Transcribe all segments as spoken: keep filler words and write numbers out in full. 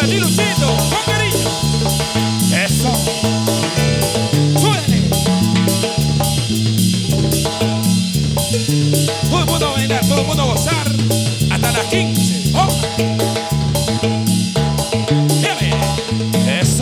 ti, Luchito, con cariño. Eso. Súbele. Todo el mundo a bailar, todo el mundo a gozar. Hasta las quince. ¡Oh! Mírame. Eso.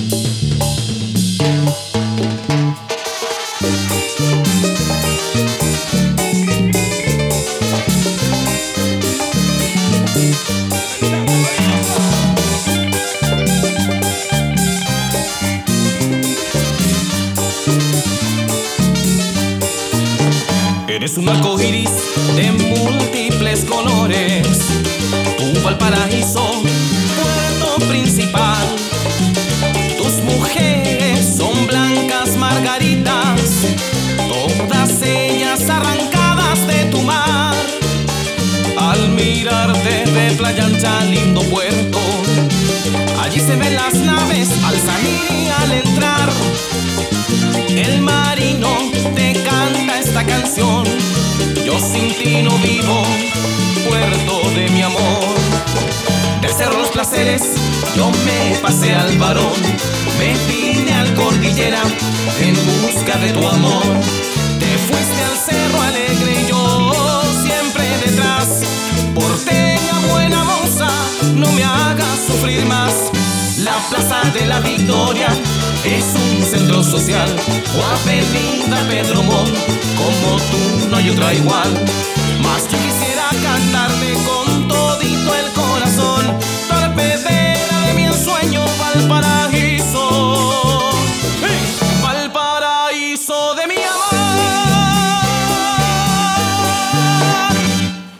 Eres un arco iris de múltiples colores, tu Valparaíso, puerto principal. Tus mujeres son blancas margaritas, todas ellas arrancadas de tu mar. Al mirarte de Playa Ancha, lindo puerto, allí se ven las naves al salir y al entrar. El marino te canta esta canción, yo sin ti no vivo, puerto de mi amor. Del Cerro Los Placeres yo me pasé al Barón, me vine al Cordillera en busca de tu amor. Te fuiste al Cerro Alegre y yo siempre detrás. Porteña buena moza, no me hagas sufrir más. La Plaza de la Victoria es un centro social, o Avenida Pedro Montt, como tú no hay otra igual. Más yo quisiera